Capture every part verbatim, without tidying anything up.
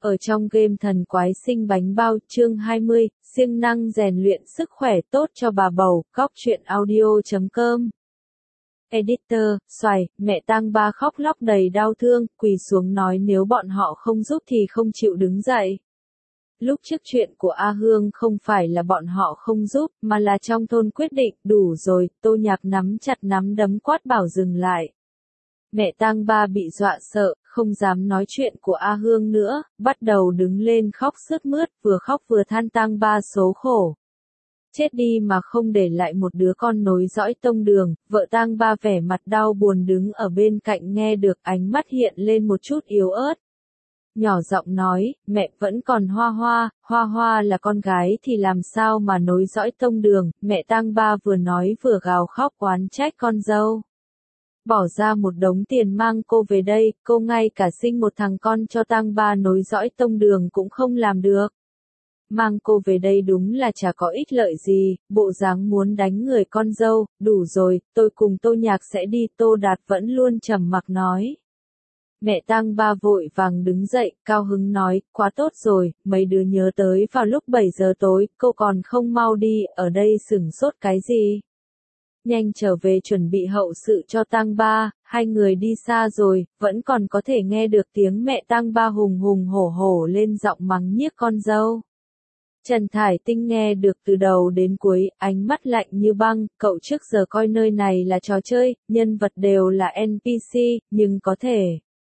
Ở trong game Thần Quái Sinh Bánh Bao, chương hai mươi, siêng năng rèn luyện sức khỏe tốt cho bà bầu, góc truyện audio chấm com. Editor, xoài, mẹ tang ba khóc lóc đầy đau thương, quỳ xuống nói nếu bọn họ không giúp thì không chịu đứng dậy. Lúc trước chuyện của A Hương không phải là bọn họ không giúp, mà là trong thôn quyết định, đủ rồi, Tô Nhạc nắm chặt nắm đấm quát bảo dừng lại. Mẹ tang ba bị dọa sợ, không dám nói chuyện của A Hương nữa, bắt đầu đứng lên khóc sướt mướt, vừa khóc vừa than tang ba số khổ. Chết đi mà không để lại một đứa con nối dõi tông đường, vợ tang ba vẻ mặt đau buồn đứng ở bên cạnh nghe được ánh mắt hiện lên một chút yếu ớt. Nhỏ giọng nói, mẹ vẫn còn Hoa Hoa, Hoa Hoa là con gái thì làm sao mà nối dõi tông đường, mẹ tang ba vừa nói vừa gào khóc oán trách con dâu. Bỏ ra một đống tiền mang cô về đây, cô ngay cả sinh một thằng con cho tang ba nối dõi tông đường cũng không làm được. Mang cô về đây đúng là chả có ích lợi gì, bộ dáng muốn đánh người con dâu, đủ rồi, tôi cùng Tô Nhạc sẽ đi. Tô Đạt vẫn luôn trầm mặc nói. Mẹ tang ba vội vàng đứng dậy, cao hứng nói, quá tốt rồi, mấy đứa nhớ tới vào lúc bảy giờ tối, cô còn không mau đi, ở đây sửng sốt cái gì. Nhanh trở về chuẩn bị hậu sự cho tang ba. Hai người đi xa rồi, vẫn còn có thể nghe được tiếng mẹ tang ba hùng hùng hổ hổ lên giọng mắng nhiếc con dâu. Trần Thải Tinh nghe được từ đầu đến cuối, ánh mắt lạnh như băng, cậu trước giờ coi nơi này là trò chơi, nhân vật đều là en pê xê, nhưng có thể.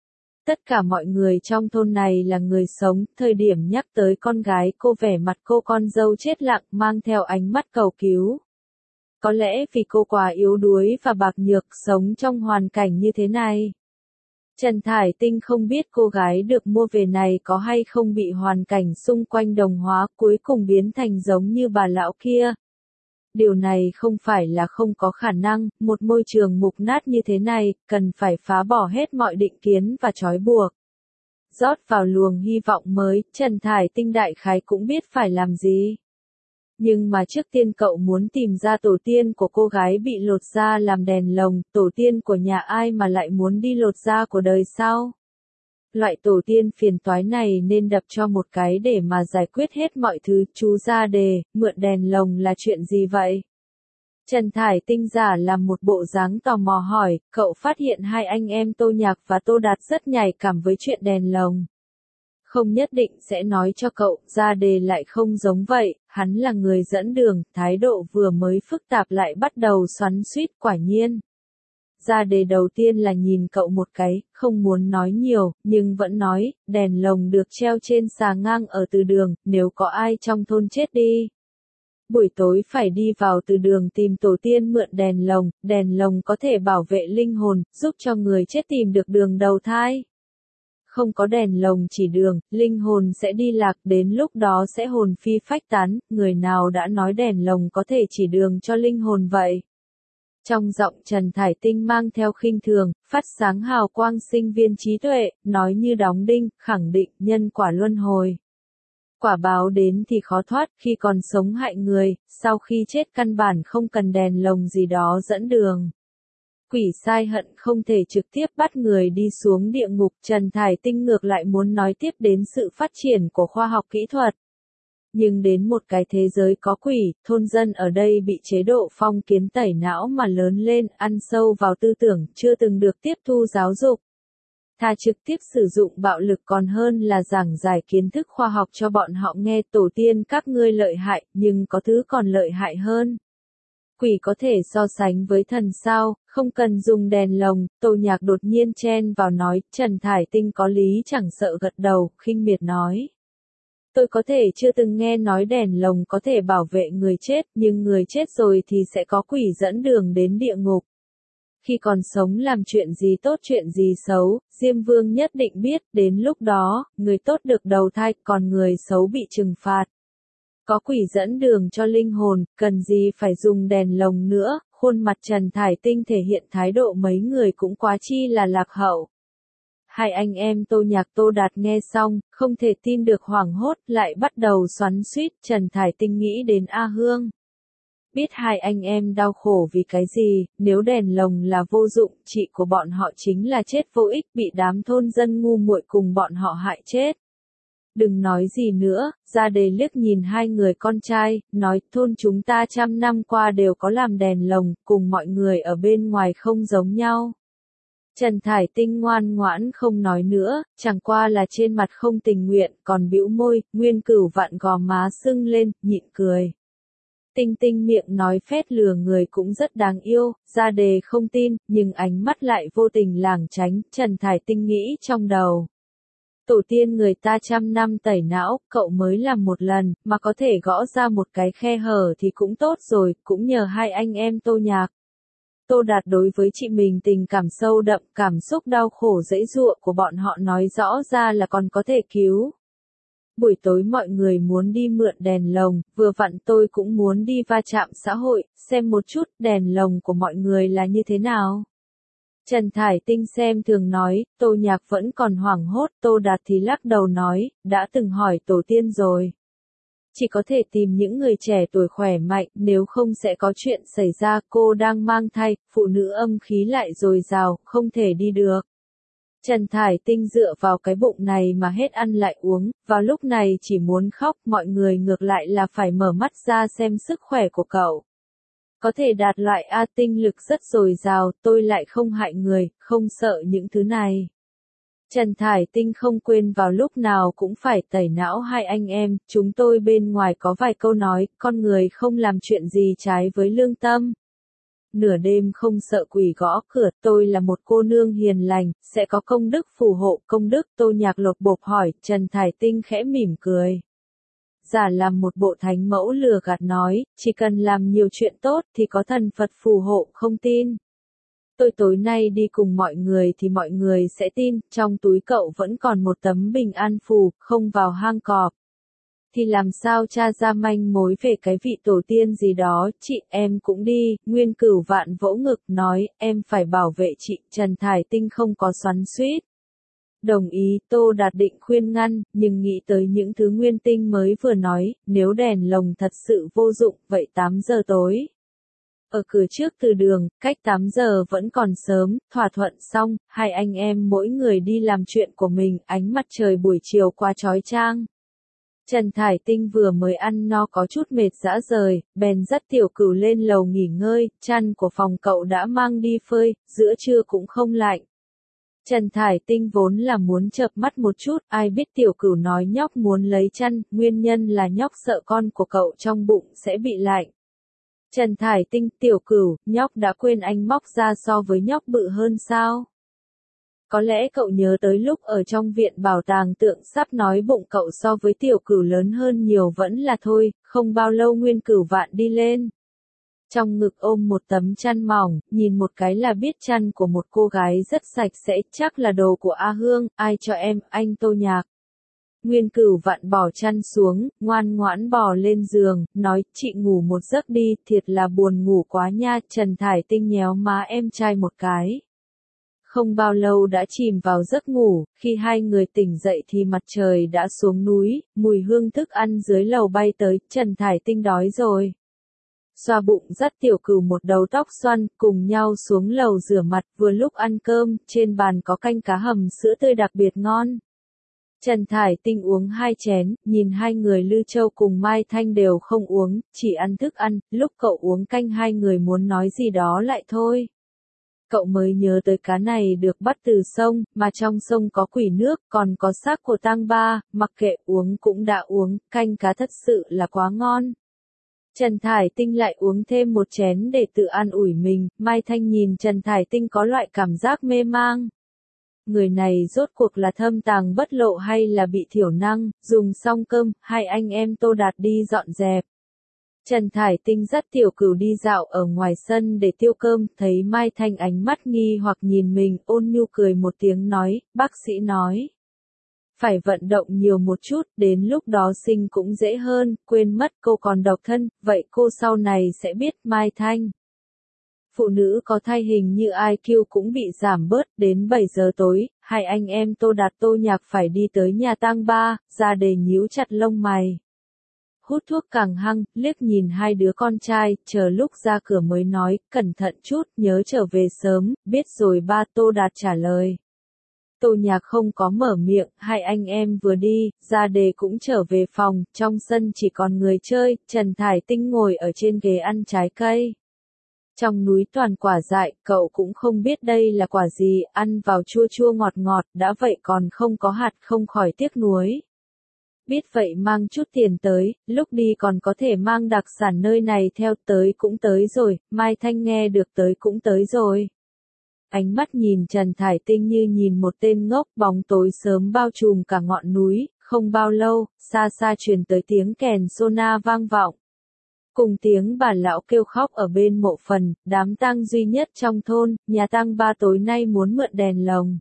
Tất cả mọi người trong thôn này là người sống, thời điểm nhắc tới con gái cô vẻ mặt cô con dâu chết lặng mang theo ánh mắt cầu cứu. Có lẽ vì cô quá yếu đuối và bạc nhược sống trong hoàn cảnh như thế này. Trần Thải Tinh không biết cô gái được mua về này có hay không bị hoàn cảnh xung quanh đồng hóa cuối cùng biến thành giống như bà lão kia. Điều này không phải là không có khả năng, một môi trường mục nát như thế này, cần phải phá bỏ hết mọi định kiến và trói buộc. Rót vào luồng hy vọng mới, Trần Thải Tinh đại khái cũng biết phải làm gì. Nhưng mà trước tiên cậu muốn tìm ra tổ tiên của cô gái bị lột da làm đèn lồng, tổ tiên của nhà ai mà lại muốn đi lột da của đời sau. Loại tổ tiên phiền toái này nên đập cho một cái để mà giải quyết hết mọi thứ. Chú ra đề, mượn đèn lồng là chuyện gì vậy? Trần Thải Tinh giả làm một bộ dáng tò mò hỏi, cậu phát hiện hai anh em Tô Nhạc và Tô Đạt rất nhạy cảm với chuyện đèn lồng. Không nhất định sẽ nói cho cậu, ra đề lại không giống vậy, hắn là người dẫn đường, thái độ vừa mới phức tạp lại bắt đầu xoắn xuýt, quả nhiên. Ra đề đầu tiên là nhìn cậu một cái, không muốn nói nhiều, nhưng vẫn nói, đèn lồng được treo trên xà ngang ở từ đường, nếu có ai trong thôn chết đi. Buổi tối phải đi vào từ đường tìm tổ tiên mượn đèn lồng, đèn lồng có thể bảo vệ linh hồn, giúp cho người chết tìm được đường đầu thai. Không có đèn lồng chỉ đường, linh hồn sẽ đi lạc, đến lúc đó sẽ hồn phi phách tán, người nào đã nói đèn lồng có thể chỉ đường cho linh hồn vậy? Trong giọng Trần Thải Tinh mang theo khinh thường, phát sáng hào quang sinh viên trí tuệ, nói như đóng đinh, khẳng định nhân quả luân hồi. Quả báo đến thì khó thoát, khi còn sống hại người, sau khi chết căn bản không cần đèn lồng gì đó dẫn đường. Quỷ sai hận không thể trực tiếp bắt người đi xuống địa ngục. Trần Thải Tinh ngược lại muốn nói tiếp đến sự phát triển của khoa học kỹ thuật. Nhưng đến một cái thế giới có quỷ, thôn dân ở đây bị chế độ phong kiến tẩy não mà lớn lên, ăn sâu vào tư tưởng, chưa từng được tiếp thu giáo dục. Thà trực tiếp sử dụng bạo lực còn hơn là giảng giải kiến thức khoa học cho bọn họ nghe. Tổ tiên các ngươi lợi hại, nhưng có thứ còn lợi hại hơn. Quỷ có thể so sánh với thần sao, không cần dùng đèn lồng. Tô Nhạc đột nhiên chen vào nói, Trần Thải Tinh có lý chẳng sợ gật đầu, khinh miệt nói. Tôi có thể chưa từng nghe nói đèn lồng có thể bảo vệ người chết, nhưng người chết rồi thì sẽ có quỷ dẫn đường đến địa ngục. Khi còn sống làm chuyện gì tốt chuyện gì xấu, Diêm Vương nhất định biết, đến lúc đó, người tốt được đầu thai, còn người xấu bị trừng phạt. Có quỷ dẫn đường cho linh hồn, cần gì phải dùng đèn lồng nữa. Khuôn mặt Trần Thải Tinh thể hiện thái độ mấy người cũng quá chi là lạc hậu. Hai anh em Tô Nhạc Tô Đạt nghe xong, không thể tin được hoảng hốt, lại bắt đầu xoắn xuýt. Trần Thải Tinh nghĩ đến A Hương. Biết hai anh em đau khổ vì cái gì, nếu đèn lồng là vô dụng, chị của bọn họ chính là chết vô ích, bị đám thôn dân ngu muội cùng bọn họ hại chết. Đừng nói gì nữa, Gia Đề liếc nhìn hai người con trai, nói thôn chúng ta trăm năm qua đều có làm đèn lồng, cùng mọi người ở bên ngoài không giống nhau. Trần Thải Tinh ngoan ngoãn không nói nữa, chẳng qua là trên mặt không tình nguyện, còn bĩu môi, Nguyên Cửu vặn gò má sưng lên, nhịn cười. Tinh Tinh miệng nói phét lừa người cũng rất đáng yêu, Gia Đề không tin, nhưng ánh mắt lại vô tình lảng tránh, Trần Thải Tinh nghĩ trong đầu. Tổ tiên người ta trăm năm tẩy não, cậu mới làm một lần, mà có thể gõ ra một cái khe hở thì cũng tốt rồi, cũng nhờ hai anh em Tô Nhạc. Tô Đạt đối với chị mình tình cảm sâu đậm, cảm xúc đau khổ dễ dụa của bọn họ nói rõ ra là còn có thể cứu. Buổi tối mọi người muốn đi mượn đèn lồng, vừa vặn tôi cũng muốn đi va chạm xã hội, xem một chút đèn lồng của mọi người là như thế nào. Trần Thải Tinh xem thường nói, Tô Nhạc vẫn còn hoảng hốt, Tô Đạt thì lắc đầu nói, đã từng hỏi tổ tiên rồi. Chỉ có thể tìm những người trẻ tuổi khỏe mạnh, nếu không sẽ có chuyện xảy ra, cô đang mang thai, phụ nữ âm khí lại dồi dào, không thể đi được. Trần Thải Tinh dựa vào cái bụng này mà hết ăn lại uống, vào lúc này chỉ muốn khóc, mọi người ngược lại là phải mở mắt ra xem sức khỏe của cậu. Có thể đạt loại A tinh lực rất dồi dào, tôi lại không hại người, không sợ những thứ này. Trần Thải Tinh không quên vào lúc nào cũng phải tẩy não hai anh em, chúng tôi bên ngoài có vài câu nói, con người không làm chuyện gì trái với lương tâm. Nửa đêm không sợ quỷ gõ cửa, tôi là một cô nương hiền lành, sẽ có công đức phù hộ, công đức. Tô Nhạc lột bột hỏi, Trần Thải Tinh khẽ mỉm cười. Giả làm một bộ thánh mẫu lừa gạt nói, chỉ cần làm nhiều chuyện tốt thì có thần Phật phù hộ, không tin. Tôi tối nay đi cùng mọi người thì mọi người sẽ tin, trong túi cậu vẫn còn một tấm bình an phù, không vào hang cọp. Thì làm sao tra ra manh mối về cái vị tổ tiên gì đó, chị em cũng đi, Nguyên Cửu vạn vỗ ngực nói, em phải bảo vệ chị, Trần Thải Tinh không có xoắn xuýt. Đồng ý, Tô Đạt định khuyên ngăn, nhưng nghĩ tới những thứ Nguyên Tinh mới vừa nói, nếu đèn lồng thật sự vô dụng, vậy tám giờ tối. Ở cửa trước từ đường, cách tám giờ vẫn còn sớm, thỏa thuận xong, hai anh em mỗi người đi làm chuyện của mình, ánh mặt trời buổi chiều qua chói chang. Trần Thải Tinh vừa mới ăn no có chút mệt dã rời, bèn dắt Tiểu Cửu lên lầu nghỉ ngơi, chăn của phòng cậu đã mang đi phơi, giữa trưa cũng không lạnh. Trần Thải Tinh vốn là muốn chợp mắt một chút, ai biết Tiểu Cửu nói nhóc muốn lấy chăn, nguyên nhân là nhóc sợ con của cậu trong bụng sẽ bị lạnh. Trần Thải Tinh, Tiểu Cửu, nhóc đã quên anh móc ra so với nhóc bự hơn sao? Có lẽ cậu nhớ tới lúc ở trong viện bảo tàng tượng sắp nói bụng cậu so với Tiểu Cửu lớn hơn nhiều vẫn là thôi, không bao lâu Nguyên Cửu vạn đi lên. Trong ngực ôm một tấm chăn mỏng, nhìn một cái là biết chăn của một cô gái rất sạch sẽ, chắc là đồ của A Hương, ai cho em, anh Tô Nhạc. Nguyên Cửu vạn bỏ chăn xuống, ngoan ngoãn bò lên giường, nói, chị ngủ một giấc đi, thiệt là buồn ngủ quá nha, Trần Thải Tinh nhéo má em trai một cái. Không bao lâu đã chìm vào giấc ngủ, khi hai người tỉnh dậy thì mặt trời đã xuống núi, mùi hương thức ăn dưới lầu bay tới, Trần Thải Tinh đói rồi. Xoa bụng dắt Tiểu Cửu một đầu tóc xoăn, cùng nhau xuống lầu rửa mặt, vừa lúc ăn cơm, trên bàn có canh cá hầm sữa tươi đặc biệt ngon. Trần Thải Tinh uống hai chén, nhìn hai người Lư Châu cùng Mai Thanh đều không uống, chỉ ăn thức ăn, lúc cậu uống canh hai người muốn nói gì đó lại thôi. Cậu mới nhớ tới cá này được bắt từ sông, mà trong sông có quỷ nước, còn có xác của tang ba, mặc kệ uống cũng đã uống, canh cá thật sự là quá ngon. Trần Thải Tinh lại uống thêm một chén để tự an ủi mình, Mai Thanh nhìn Trần Thải Tinh có loại cảm giác mê mang. Người này rốt cuộc là thâm tàng bất lộ hay là bị thiểu năng, dùng xong cơm, hai anh em Tô Đạt đi dọn dẹp. Trần Thải Tinh dắt Tiểu Cửu đi dạo ở ngoài sân để tiêu cơm, thấy Mai Thanh ánh mắt nghi hoặc nhìn mình, ôn nhu cười một tiếng nói, bác sĩ nói. Phải vận động nhiều một chút, đến lúc đó sinh cũng dễ hơn, quên mất cô còn độc thân, vậy cô sau này sẽ biết Mai Thanh. Phụ nữ có thai hình như i kiu cũng bị giảm bớt, đến bảy giờ tối, hai anh em Tô Đạt Tô Nhạc phải đi tới nhà tang ba, Gia Đề nhíu chặt lông mày. Hút thuốc càng hăng, liếc nhìn hai đứa con trai, chờ lúc ra cửa mới nói, cẩn thận chút, nhớ trở về sớm, biết rồi ba. Tô Đạt trả lời. Tô Nhạc không có mở miệng, hai anh em vừa đi, Ra Đề cũng trở về phòng, trong sân chỉ còn người chơi, Trần Thải Tinh ngồi ở trên ghế ăn trái cây. Trong núi toàn quả dại, cậu cũng không biết đây là quả gì, ăn vào chua chua ngọt ngọt, đã vậy còn không có hạt không khỏi tiếc nuối. Biết vậy mang chút tiền tới, lúc đi còn có thể mang đặc sản nơi này theo, tới cũng tới rồi, Mai Thanh nghe được tới cũng tới rồi. Ánh mắt nhìn Trần Thải Tinh như nhìn một tên ngốc, bóng tối sớm bao trùm cả ngọn núi, không bao lâu, xa xa truyền tới tiếng kèn sona vang vọng. Cùng tiếng bà lão kêu khóc ở bên mộ phần, đám tang duy nhất trong thôn, nhà tang Ba tối nay muốn mượn đèn lồng.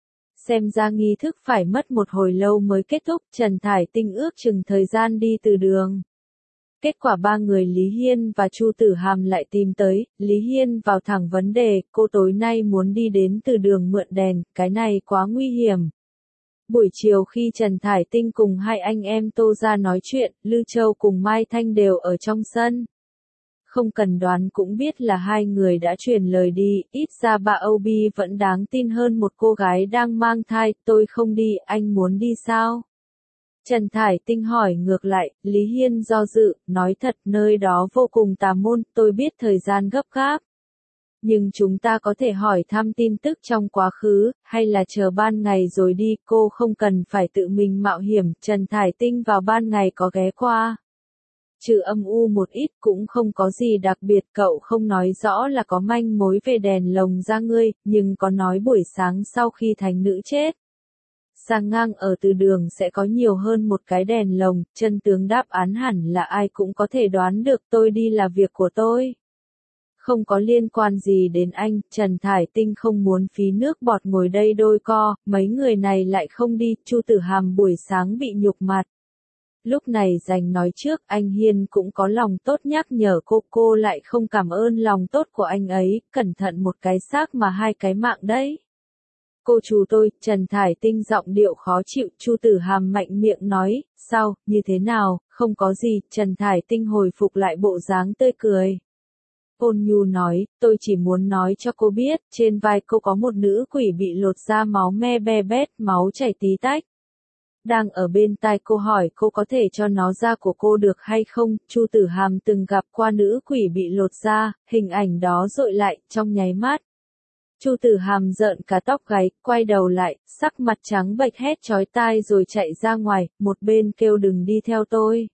Xem ra nghi thức phải mất một hồi lâu mới kết thúc, Trần Thải Tinh ước chừng thời gian đi từ đường. Kết quả ba người Lý Hiên và Chu Tử Hàm lại tìm tới, Lý Hiên vào thẳng vấn đề, cô tối nay muốn đi đến từ đường mượn đèn, cái này quá nguy hiểm. Buổi chiều khi Trần Thải Tinh cùng hai anh em Tô ra nói chuyện, Lư Châu cùng Mai Thanh đều ở trong sân. Không cần đoán cũng biết là hai người đã truyền lời đi, ít ra bà Âu Bi vẫn đáng tin hơn một cô gái đang mang thai, tôi không đi, anh muốn đi sao? Trần Thải Tinh hỏi ngược lại, Lý Hiên do dự, nói thật nơi đó vô cùng tà môn, tôi biết thời gian gấp gáp. Nhưng chúng ta có thể hỏi thăm tin tức trong quá khứ, hay là chờ ban ngày rồi đi, cô không cần phải tự mình mạo hiểm, Trần Thải Tinh vào ban ngày có ghé qua. Trừ âm u một ít cũng không có gì đặc biệt, cậu không nói rõ là có manh mối về đèn lồng ra ngươi, nhưng có nói buổi sáng sau khi thánh nữ chết. Sang ngang ở từ đường sẽ có nhiều hơn một cái đèn lồng, chân tướng đáp án hẳn là ai cũng có thể đoán được, tôi đi là việc của tôi. Không có liên quan gì đến anh, Trần Thải Tinh không muốn phí nước bọt ngồi đây đôi co, mấy người này lại không đi, Chu Tử Hàm buổi sáng bị nhục mặt. Lúc này dành nói trước, anh Hiên cũng có lòng tốt nhắc nhở cô, cô lại không cảm ơn lòng tốt của anh ấy, cẩn thận một cái xác mà hai cái mạng đấy. Cô chú tôi, Trần Thải Tinh giọng điệu khó chịu, Chu Tử Hàm mạnh miệng nói, sao, như thế nào, không có gì, Trần Thải Tinh hồi phục lại bộ dáng tươi cười. Ôn nhu nói, tôi chỉ muốn nói cho cô biết, trên vai cô có một nữ quỷ bị lột ra máu me be bét, máu chảy tí tách. Đang ở bên tai cô hỏi cô có thể cho nó ra của cô được hay không, Chu Tử Hàm từng gặp qua nữ quỷ bị lột ra, hình ảnh đó dội lại, trong nháy mắt. Chu Tử Hàm rợn cả tóc gáy, quay đầu lại, sắc mặt trắng bệch hét chói tai rồi chạy ra ngoài, một bên kêu đừng đi theo tôi.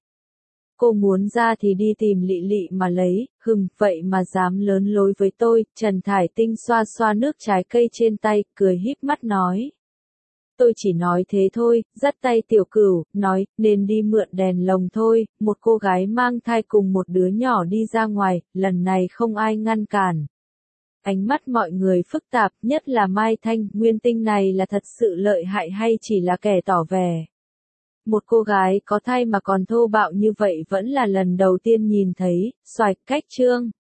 Cô muốn ra thì đi tìm Lị Lị mà lấy, hừm, vậy mà dám lớn lối với tôi, Trần Thải Tinh xoa xoa nước trái cây trên tay, cười híp mắt nói. Tôi chỉ nói thế thôi, dắt tay Tiểu Cửu, nói, nên đi mượn đèn lồng thôi, một cô gái mang thai cùng một đứa nhỏ đi ra ngoài, lần này không ai ngăn cản. Ánh mắt mọi người phức tạp, nhất là Mai Thanh, Nguyên Tinh này là thật sự lợi hại hay chỉ là kẻ tỏ vẻ. Một cô gái có thai mà còn thô bạo như vậy vẫn là lần đầu tiên nhìn thấy, xoạch cách chương.